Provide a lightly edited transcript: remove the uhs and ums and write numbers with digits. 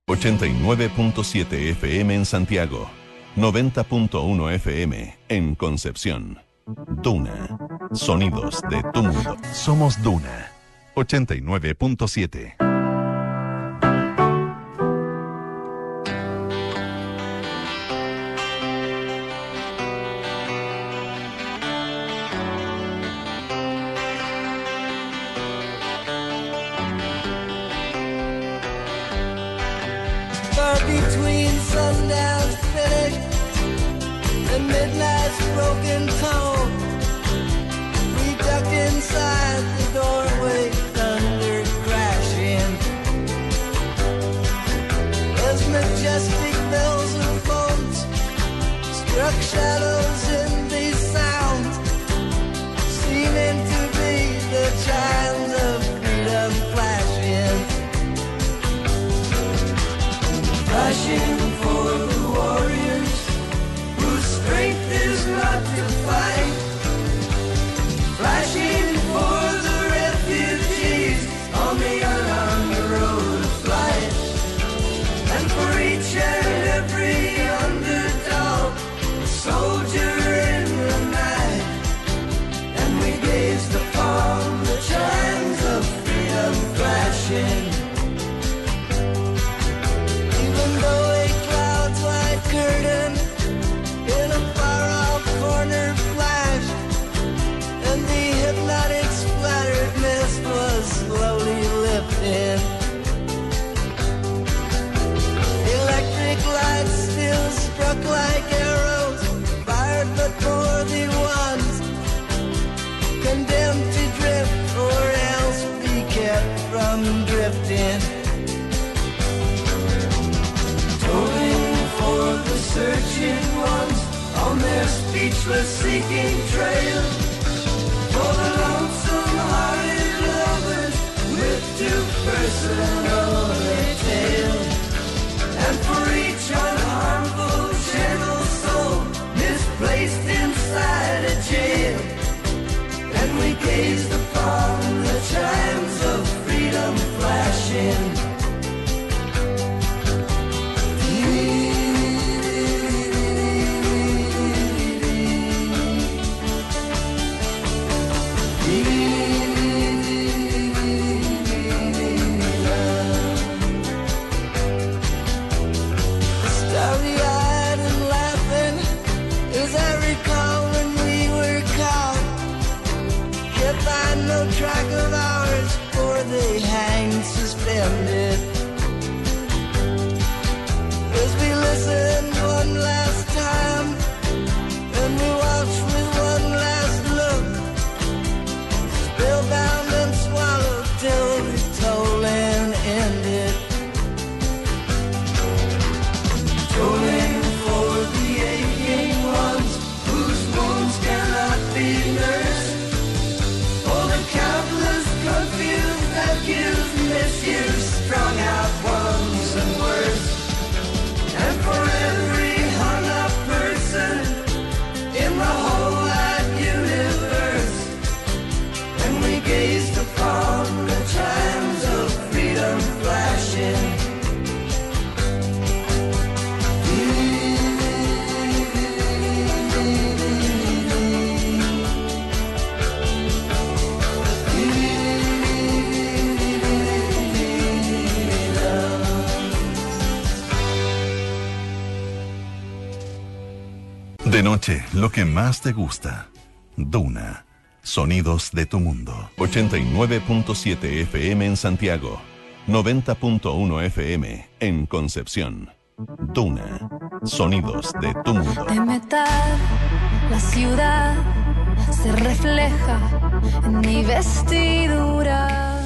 89.7 FM en Santiago, 90.1 FM en Concepción. Duna, sonidos de tu mundo. Somos Duna, 89.7. Between sundown's finish and midnight's broken tone, we ducked inside the doorway, thunder crashing. As majestic bells and phones struck shadows in these sounds, seeming to be the chimes of freedom flashing. Flashing for the warriors whose strength is not to fight. Flashing for the refugees on the unarmed road of flight. And for each and every underdog, a soldier in the night. And we gazed upon the chimes of freedom flashing. Curtain in a far-off corner flashed, and the hypnotic splattered mist was slowly lifting. Electric lights still struck like arrows, fired but for the ones condemned to drift or else be kept from drifting. For the searching ones on their speechless seeking trail, for the lonesome-hearted lovers with too personal a tale, and for each unharmful gentle soul misplaced inside a jail. And we gazed upon the chimes of freedom flashing. No track of ours, for they hang suspended. As we listened one last time, and we watched with one last look, spellbound and swallowed till the tolling ended. Tolling for the aching ones whose wounds cannot be nursed. Countless confused, accused, misused, strung out ones and worse. And for every hung-up person in the whole wide universe. And we gazed upon the chimes of freedom flashing. De noche, lo que más te gusta. Duna, sonidos de tu mundo. 89.7 FM en Santiago, 90.1 FM en Concepción. Duna, sonidos de tu mundo. De metal, la ciudad se refleja en mi vestidura.